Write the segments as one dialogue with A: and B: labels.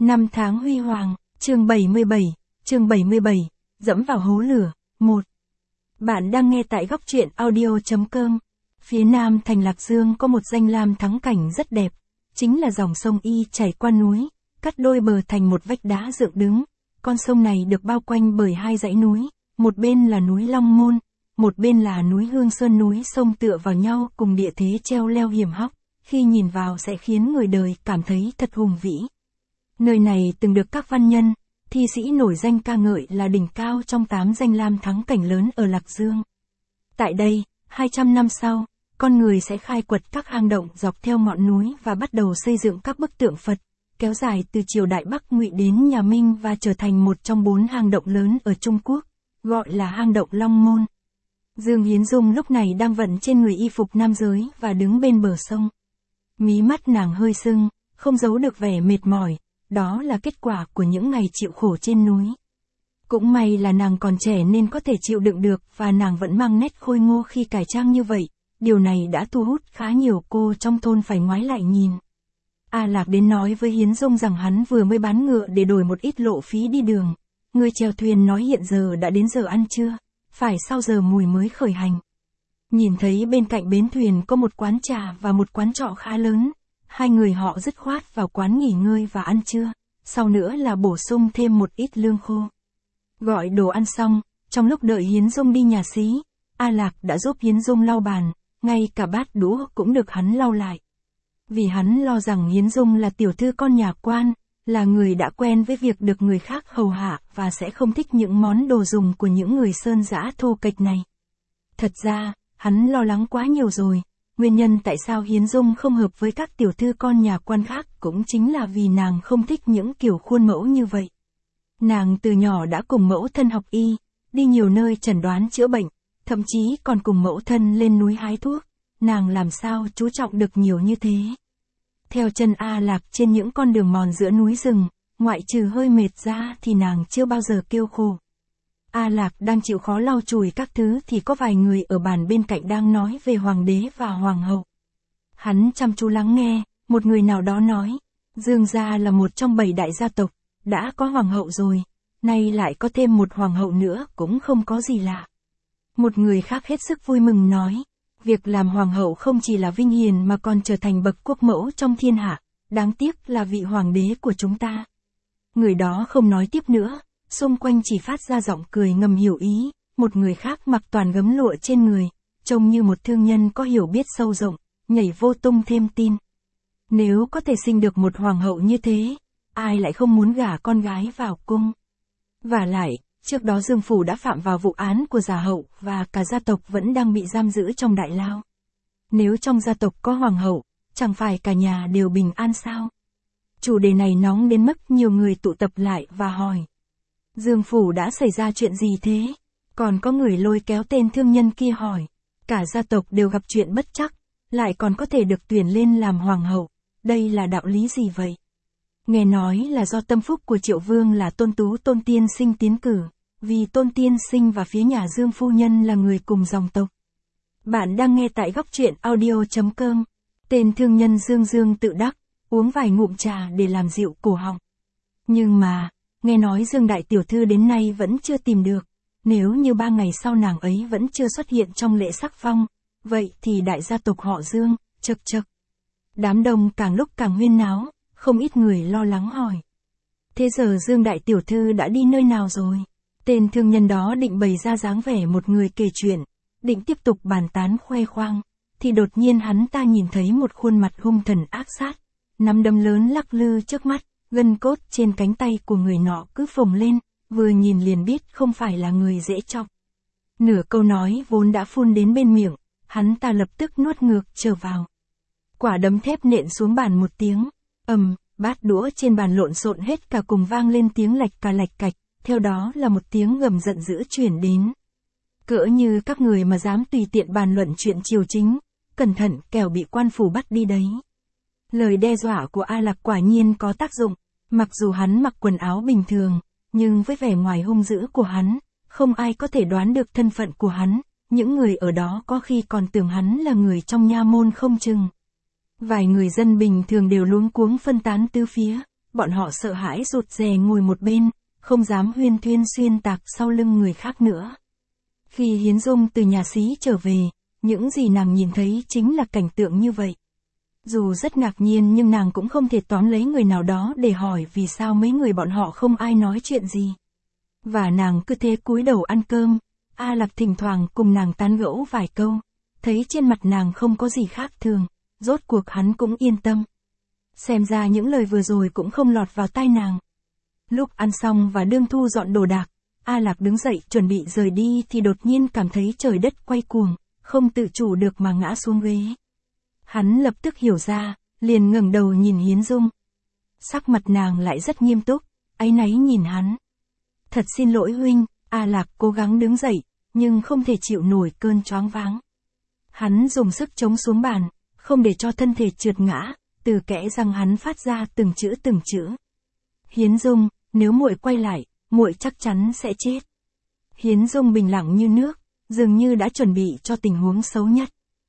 A: Năm tháng huy hoàng, chương 77, dẫm vào hố lửa, 1. Bạn đang nghe tại góc truyện audio.com. Phía nam thành Lạc Dương có một danh lam thắng cảnh rất đẹp, chính là dòng sông Y chảy qua núi, cắt đôi bờ thành một vách đá dựng đứng. Con sông này được bao quanh bởi hai dãy núi, một bên là núi Long Môn, một bên là núi Hương Sơn. Núi sông tựa vào nhau cùng địa thế treo leo hiểm hóc, khi nhìn vào sẽ khiến người đời cảm thấy thật hùng vĩ. Nơi này từng được các văn nhân, thi sĩ nổi danh ca ngợi là đỉnh cao trong 8 danh lam thắng cảnh lớn ở Lạc Dương. Tại đây, 200 năm sau, con người sẽ khai quật các hang động dọc theo ngọn núi và bắt đầu xây dựng các bức tượng Phật, kéo dài từ triều Đại Bắc Ngụy đến nhà Minh và trở thành một trong 4 hang động lớn ở Trung Quốc, gọi là hang động Long Môn. Dương Hiến Dung lúc này đang vận trên người y phục nam giới và đứng bên bờ sông. Mí mắt nàng hơi sưng, không giấu được vẻ mệt mỏi, đó là kết quả của những ngày chịu khổ trên núi. Cũng may là nàng còn trẻ nên có thể chịu đựng được và nàng vẫn mang nét khôi ngô khi cải trang như vậy, điều này đã thu hút khá nhiều cô trong thôn phải ngoái lại nhìn. A Lạc đến nói với Hiến Dung rằng hắn vừa mới bán ngựa để đổi một ít lộ phí đi đường. Người chèo thuyền nói hiện giờ đã đến giờ ăn trưa, phải sau giờ mùi mới khởi hành. Nhìn thấy bên cạnh bến thuyền có một quán trà và một quán trọ khá lớn, hai người họ dứt khoát vào quán nghỉ ngơi và ăn trưa, sau nữa là bổ sung thêm một ít lương khô. Gọi đồ ăn xong, trong lúc đợi Hiến Dung đi nhà xí, A Lạc đã giúp Hiến Dung lau bàn, ngay cả bát đũa cũng được hắn lau lại. Vì hắn lo rằng Hiến Dung là tiểu thư con nhà quan, là người đã quen với việc được người khác hầu hạ và sẽ không thích những món đồ dùng của những người sơn dã thô kệch này. Thật ra, hắn lo lắng quá nhiều rồi. Nguyên nhân tại sao Hiến Dung không hợp với các tiểu thư con nhà quan khác cũng chính là vì nàng không thích những kiểu khuôn mẫu như vậy. Nàng từ nhỏ đã cùng mẫu thân học y, đi nhiều nơi chẩn đoán chữa bệnh, thậm chí còn cùng mẫu thân lên núi hái thuốc, nàng làm sao chú trọng được nhiều như thế. Theo chân A Lạc trên những con đường mòn giữa núi rừng, ngoại trừ hơi mệt ra thì nàng chưa bao giờ kêu khổ. A Lạc đang chịu khó lau chùi các thứ thì có vài người ở bàn bên cạnh đang nói về hoàng đế và hoàng hậu. Hắn chăm chú lắng nghe, một người nào đó nói, Dương gia là một trong 7 đại gia tộc, đã có hoàng hậu rồi, nay lại có thêm một hoàng hậu nữa cũng không có gì lạ. Một người khác hết sức vui mừng nói, việc làm hoàng hậu không chỉ là vinh hiển mà còn trở thành bậc quốc mẫu trong thiên hạ, đáng tiếc là vị hoàng đế của chúng ta. Người đó không nói tiếp nữa. Xung quanh chỉ phát ra giọng cười ngầm hiểu ý, một người khác mặc toàn gấm lụa trên người, trông như một thương nhân có hiểu biết sâu rộng, nhảy vô tung thêm tin. Nếu có thể sinh được một hoàng hậu như thế, ai lại không muốn gả con gái vào cung. Vả lại, trước đó Dương Phủ đã phạm vào vụ án của giả hậu và cả gia tộc vẫn đang bị giam giữ trong đại lao. Nếu trong gia tộc có hoàng hậu, chẳng phải cả nhà đều bình an sao? Chủ đề này nóng đến mức nhiều người tụ tập lại và hỏi. Dương Phủ đã xảy ra chuyện gì thế? Còn có người lôi kéo tên thương nhân kia hỏi. Cả gia tộc đều gặp chuyện bất trắc, lại còn có thể được tuyển lên làm hoàng hậu. Đây là đạo lý gì vậy? Nghe nói là do tâm phúc của Triệu Vương là Tôn Tú Tôn Tiên Sinh tiến cử, vì Tôn Tiên Sinh và phía nhà Dương phu nhân là người cùng dòng tộc. Bạn đang nghe tại góc truyện audio.com. Tên thương nhân Dương tự đắc, uống vài ngụm trà để làm dịu cổ họng. Nhưng mà, nghe nói Dương đại tiểu thư đến nay vẫn chưa tìm được, nếu như 3 ngày sau nàng ấy vẫn chưa xuất hiện trong lễ sắc phong, vậy thì đại gia tộc họ Dương, chậc chậc. Đám đông càng lúc càng huyên náo, không ít người lo lắng hỏi. Thế giờ Dương đại tiểu thư đã đi nơi nào rồi? Tên thương nhân đó định bày ra dáng vẻ một người kể chuyện, định tiếp tục bàn tán khoe khoang, thì đột nhiên hắn ta nhìn thấy một khuôn mặt hung thần ác sát, nắm đấm lớn lắc lư trước mắt. Gân cốt trên cánh tay của người nọ cứ phồng lên, vừa nhìn liền biết không phải là người dễ chọc. Nửa câu nói vốn đã phun đến bên miệng, hắn ta lập tức nuốt ngược trở vào. Quả đấm thép nện xuống bàn một tiếng, bát đũa trên bàn lộn xộn hết cả cùng vang lên tiếng lạch cạch, theo đó là một tiếng gầm giận dữ chuyển đến. Cỡ như các người mà dám tùy tiện bàn luận chuyện triều chính, cẩn thận kẻo bị quan phủ bắt đi đấy. Lời đe dọa của A Lạc quả nhiên có tác dụng. Mặc dù hắn mặc quần áo bình thường, nhưng với vẻ ngoài hung dữ của hắn, không ai có thể đoán được thân phận của hắn, những người ở đó có khi còn tưởng hắn là người trong nha môn không chừng. Vài người dân bình thường đều luống cuống phân tán tứ phía, bọn họ sợ hãi rụt rè ngồi một bên, không dám huyên thuyên xuyên tạc sau lưng người khác nữa. Khi Hiến Dung từ nhà xí trở về, những gì nàng nhìn thấy chính là cảnh tượng như vậy. Dù rất ngạc nhiên nhưng nàng cũng không thể tóm lấy người nào đó để hỏi vì sao mấy người bọn họ không ai nói chuyện gì. Và nàng cứ thế cúi đầu ăn cơm, A Lạc thỉnh thoảng cùng nàng tán gẫu vài câu, thấy trên mặt nàng không có gì khác thường, rốt cuộc hắn cũng yên tâm. Xem ra những lời vừa rồi cũng không lọt vào tai nàng. Lúc ăn xong và đương thu dọn đồ đạc, A Lạc đứng dậy chuẩn bị rời đi thì đột nhiên cảm thấy trời đất quay cuồng, không tự chủ được mà ngã xuống ghế. Hắn lập tức hiểu ra, liền ngẩng đầu nhìn Hiến Dung. Sắc mặt nàng lại rất nghiêm túc, áy náy nhìn hắn. Thật xin lỗi huynh, A Lạc cố gắng đứng dậy, nhưng không thể chịu nổi cơn choáng váng. Hắn dùng sức chống xuống bàn, không để cho thân thể trượt ngã, từ kẽ răng hắn phát ra từng chữ. Hiến Dung, nếu muội quay lại, muội chắc chắn sẽ chết. Hiến Dung bình lặng như nước, dường như đã chuẩn bị cho tình huống xấu nhất.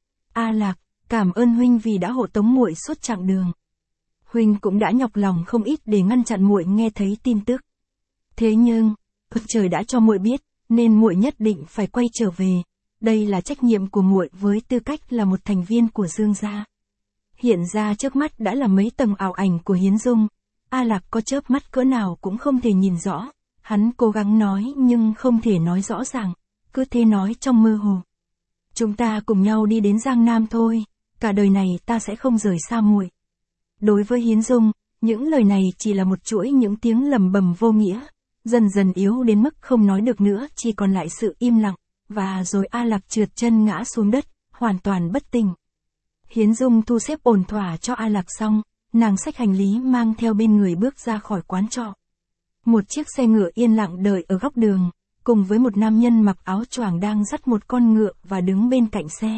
A: A Lạc, cảm ơn huynh vì đã hộ tống muội suốt chặng đường. Huynh cũng đã nhọc lòng không ít để ngăn chặn muội nghe thấy tin tức. Thế nhưng, trời đã cho muội biết, nên muội nhất định phải quay trở về. Đây là trách nhiệm của muội với tư cách là một thành viên của Dương gia. Hiện ra trước mắt đã là mấy tầng ảo ảnh của Hiến Dung. A Lạc có chớp mắt cỡ nào cũng không thể nhìn rõ. Hắn cố gắng nói nhưng không thể nói rõ ràng, cứ thế nói trong mơ hồ. Chúng ta cùng nhau đi đến Giang Nam thôi, cả đời này ta sẽ không rời xa muội. Đối với Hiến Dung, những lời này chỉ là một chuỗi những tiếng lầm bầm vô nghĩa, dần dần yếu đến mức không nói được nữa, chỉ còn lại sự im lặng, và rồi A Lạc trượt chân ngã xuống đất, hoàn toàn bất tỉnh. Hiến Dung thu xếp ổn thỏa cho A Lạc xong, nàng xách hành lý mang theo bên người bước ra khỏi quán trọ. Một chiếc xe ngựa yên lặng đợi ở góc đường, cùng với một nam nhân mặc áo choàng đang dắt một con ngựa và đứng bên cạnh xe.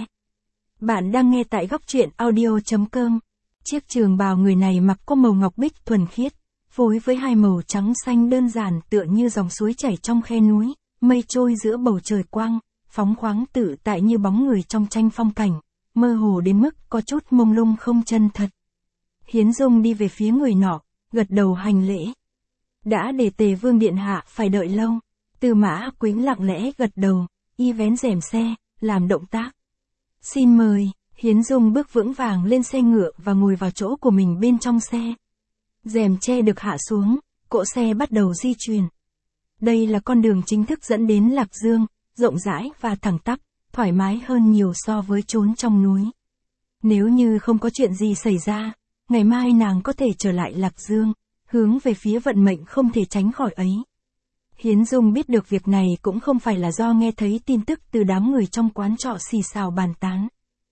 A: Bạn đang nghe tại góc truyện audio.com. Chiếc trường bào người này mặc có màu ngọc bích thuần khiết, phối với hai màu trắng xanh đơn giản tựa như dòng suối chảy trong khe núi, mây trôi giữa bầu trời quang, phóng khoáng tự tại như bóng người trong tranh phong cảnh, mơ hồ đến mức có chút mông lung không chân thật. Hiến Dung đi về phía người nọ, gật đầu hành lễ. Đã để Tề Vương điện hạ phải đợi lâu. Tư Mã Quýnh lặng lẽ gật đầu, y vén rèm xe, làm động tác. Xin mời. Hiến Dung bước vững vàng lên xe ngựa và ngồi vào chỗ của mình bên trong xe. Rèm che được hạ xuống, cỗ xe bắt đầu di chuyển. Đây là con đường chính thức dẫn đến Lạc Dương, rộng rãi và thẳng tắp, thoải mái hơn nhiều so với chốn trong núi. Nếu như không có chuyện gì xảy ra, ngày mai nàng có thể trở lại Lạc Dương, hướng về phía vận mệnh không thể tránh khỏi ấy. Hiến Dung biết được việc này cũng không phải là do nghe thấy tin tức từ đám người trong quán trọ xì xào bàn tán.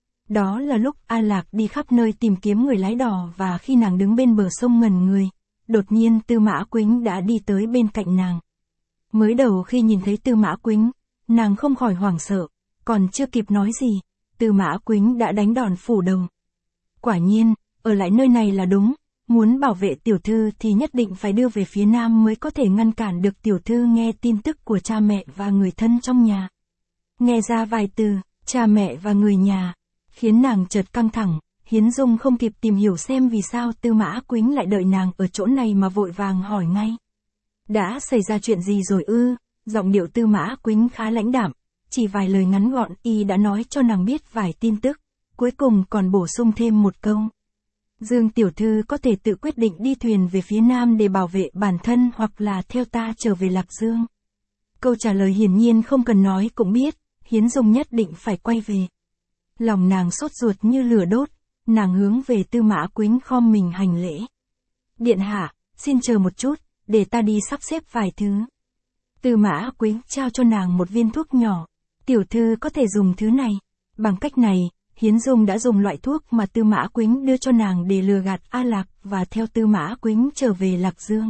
A: Đó là lúc A Lạc đi khắp nơi tìm kiếm người lái đò và khi nàng đứng bên bờ sông ngẩn người, đột nhiên Tư Mã Quýnh đã đi tới bên cạnh nàng. Mới đầu khi nhìn thấy Tư Mã Quýnh, nàng không khỏi hoảng sợ, còn chưa kịp nói gì, Tư Mã Quýnh đã đánh đòn phủ đầu. Quả nhiên, ở lại nơi này là đúng, muốn bảo vệ tiểu thư thì nhất định phải đưa về phía nam mới có thể ngăn cản được tiểu thư nghe tin tức của cha mẹ và người thân trong nhà. Nghe ra vài từ, cha mẹ và người nhà, khiến nàng chợt căng thẳng. Hiến Dung không kịp tìm hiểu xem vì sao Tư Mã Quýnh lại đợi nàng ở chỗ này mà vội vàng hỏi ngay. Đã xảy ra chuyện gì rồi ư? Giọng điệu Tư Mã Quýnh khá lãnh đạm, chỉ vài lời ngắn gọn y đã nói cho nàng biết vài tin tức, cuối cùng còn bổ sung thêm một câu. Dương tiểu thư có thể tự quyết định đi thuyền về phía nam để bảo vệ bản thân hoặc là theo ta trở về Lạc Dương. Câu trả lời hiển nhiên không cần nói cũng biết, Hiến Dung nhất định phải quay về. Lòng nàng sốt ruột như lửa đốt, nàng hướng về Tư Mã Quýnh khom mình hành lễ. Điện hạ, xin chờ một chút, để ta đi sắp xếp vài thứ. Tư Mã Quýnh trao cho nàng một viên thuốc nhỏ. Tiểu thư có thể dùng thứ này. Bằng cách này, Hiến Dung đã dùng loại thuốc mà Tư Mã Quýnh đưa cho nàng để lừa gạt A Lạc và theo Tư Mã Quýnh trở về Lạc Dương.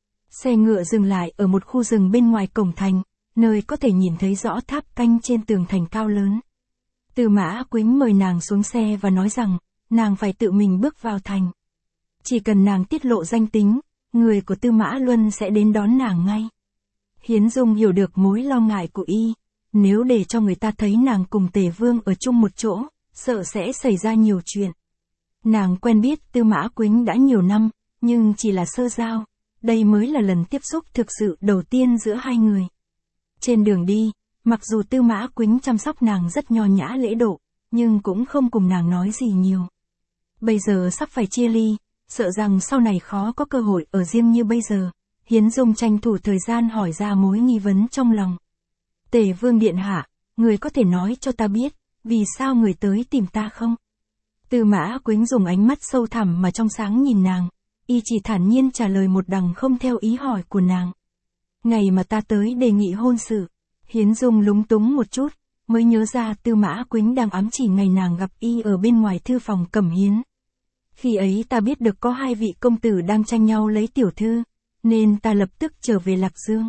A: Xe ngựa dừng lại ở một khu rừng bên ngoài cổng thành, nơi có thể nhìn thấy rõ tháp canh trên tường thành cao lớn. Tư Mã Quýnh mời nàng xuống xe và nói rằng, nàng phải tự mình bước vào thành. Chỉ cần nàng tiết lộ danh tính, người của Tư Mã Luân sẽ đến đón nàng ngay. Hiến Dung hiểu được mối lo ngại của y, nếu để cho người ta thấy nàng cùng Tề Vương ở chung một chỗ, sợ sẽ xảy ra nhiều chuyện. Nàng quen biết Tư Mã Quýnh đã nhiều năm, nhưng chỉ là sơ giao, đây mới là lần tiếp xúc thực sự đầu tiên giữa hai người. Trên đường đi, mặc dù Tư Mã Quýnh chăm sóc nàng rất nho nhã lễ độ, nhưng cũng không cùng nàng nói gì nhiều. Bây giờ sắp phải chia ly, sợ rằng sau này khó có cơ hội ở riêng như bây giờ, Hiến Dung tranh thủ thời gian hỏi ra mối nghi vấn trong lòng. Tề Vương điện hạ, người có thể nói cho ta biết, vì sao người tới tìm ta không? Tư Mã Quýnh dùng ánh mắt sâu thẳm mà trong sáng nhìn nàng, y chỉ thản nhiên trả lời một đằng không theo ý hỏi của nàng. Ngày mà ta tới đề nghị hôn sự, Hiến Dung lúng túng một chút, mới nhớ ra Tư Mã Quýnh đang ám chỉ ngày nàng gặp y ở bên ngoài thư phòng Cẩm Hiến. Khi ấy ta biết được có hai vị công tử đang tranh nhau lấy tiểu thư, nên ta lập tức trở về Lạc Dương.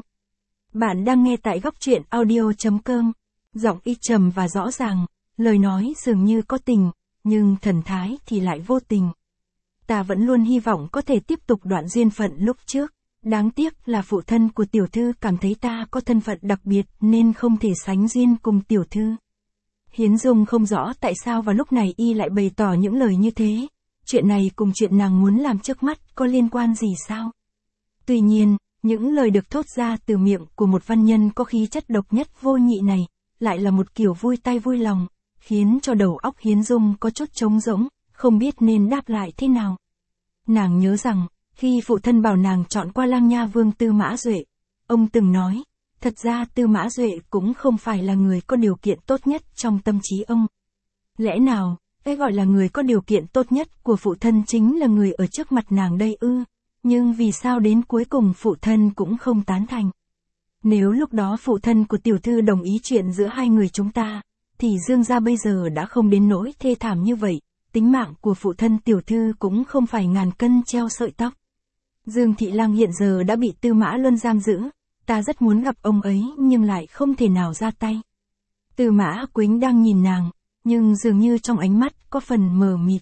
A: Bạn đang nghe tại góc truyện audio.com, giọng y trầm và rõ ràng, lời nói dường như có tình, nhưng thần thái thì lại vô tình. Ta vẫn luôn hy vọng có thể tiếp tục đoạn duyên phận lúc trước, đáng tiếc là phụ thân của tiểu thư cảm thấy ta có thân phận đặc biệt nên không thể sánh duyên cùng tiểu thư. Hiến Dung không rõ tại sao vào lúc này y lại bày tỏ những lời như thế, chuyện này cùng chuyện nàng muốn làm trước mắt có liên quan gì sao? Tuy nhiên, những lời được thốt ra từ miệng của một văn nhân có khí chất độc nhất vô nhị này, lại là một kiểu vui tay vui lòng, khiến cho đầu óc Hiến Dung có chút trống rỗng, không biết nên đáp lại thế nào. Nàng nhớ rằng, khi phụ thân bảo nàng chọn qua Lang Nha Vương Tư Mã Duệ, ông từng nói, thật ra Tư Mã Duệ cũng không phải là người có điều kiện tốt nhất trong tâm trí ông. Lẽ nào, cái gọi là người có điều kiện tốt nhất của phụ thân chính là người ở trước mặt nàng đây ư? Nhưng vì sao đến cuối cùng phụ thân cũng không tán thành? Nếu lúc đó phụ thân của tiểu thư đồng ý chuyện giữa hai người chúng ta, thì Dương gia bây giờ đã không đến nỗi thê thảm như vậy, tính mạng của phụ thân tiểu thư cũng không phải ngàn cân treo sợi tóc. Dương Thị Lang hiện giờ đã bị Tư Mã Luân giam giữ, ta rất muốn gặp ông ấy nhưng lại không thể nào ra tay. Tư Mã Quýnh đang nhìn nàng, nhưng dường như trong ánh mắt có phần mờ mịt.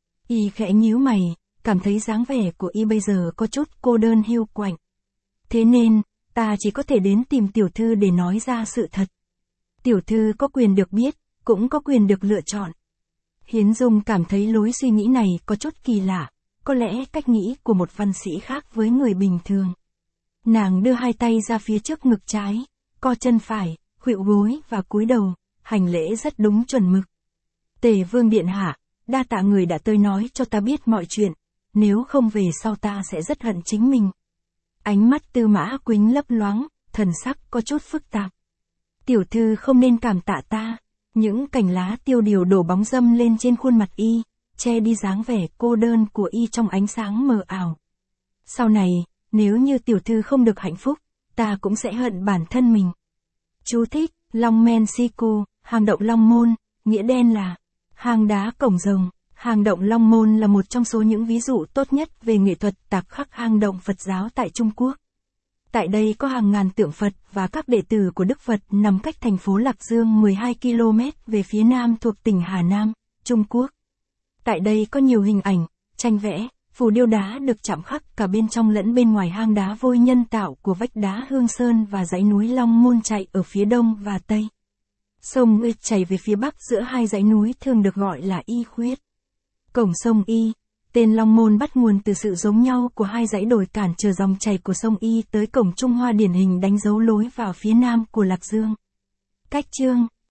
A: Y khẽ nhíu mày, cảm thấy dáng vẻ của y bây giờ có chút cô đơn hiu quạnh. Thế nên, ta chỉ có thể đến tìm tiểu thư để nói ra sự thật. Tiểu thư có quyền được biết, cũng có quyền được lựa chọn. Hiến Dung cảm thấy lối suy nghĩ này có chút kỳ lạ, có lẽ cách nghĩ của một văn sĩ khác với người bình thường. Nàng đưa hai tay ra phía trước ngực trái, co chân phải, khuỵu gối và cúi đầu, hành lễ rất đúng chuẩn mực. Tề Vương điện hạ, đa tạ người đã tới nói cho ta biết mọi chuyện, nếu không về sau ta sẽ rất hận chính mình. Ánh mắt Tư Mã Quýnh lấp loáng, thần sắc có chút phức tạp. Tiểu thư không nên cảm tạ ta. Những cành lá tiêu điều đổ bóng râm lên trên khuôn mặt y, che đi dáng vẻ cô đơn của y trong ánh sáng mờ ảo. Sau này, nếu như tiểu thư không được hạnh phúc, ta cũng sẽ hận bản thân mình. Chú thích, Long Men Siku, hang động Long Môn, nghĩa đen là hang đá cổng rồng. Hang động Long Môn là một trong số những ví dụ tốt nhất về nghệ thuật tạc khắc hang động Phật giáo tại Trung Quốc. Tại đây có hàng ngàn tượng Phật và các đệ tử của Đức Phật nằm cách thành phố Lạc Dương 12 km về phía nam thuộc tỉnh Hà Nam, Trung Quốc. Tại đây có nhiều hình ảnh, tranh vẽ, phù điêu đá được chạm khắc cả bên trong lẫn bên ngoài hang đá vôi nhân tạo của vách đá Hương Sơn và dãy núi Long Môn chạy ở phía đông và tây. Sông Y chảy về phía bắc giữa hai dãy núi thường được gọi là Y Khuyết. Cổng sông Y, tên Long Môn bắt nguồn từ sự giống nhau của hai dãy đồi cản trở dòng chảy của sông Y tới cổng Trung Hoa điển hình đánh dấu lối vào phía nam của Lạc Dương. Cách chương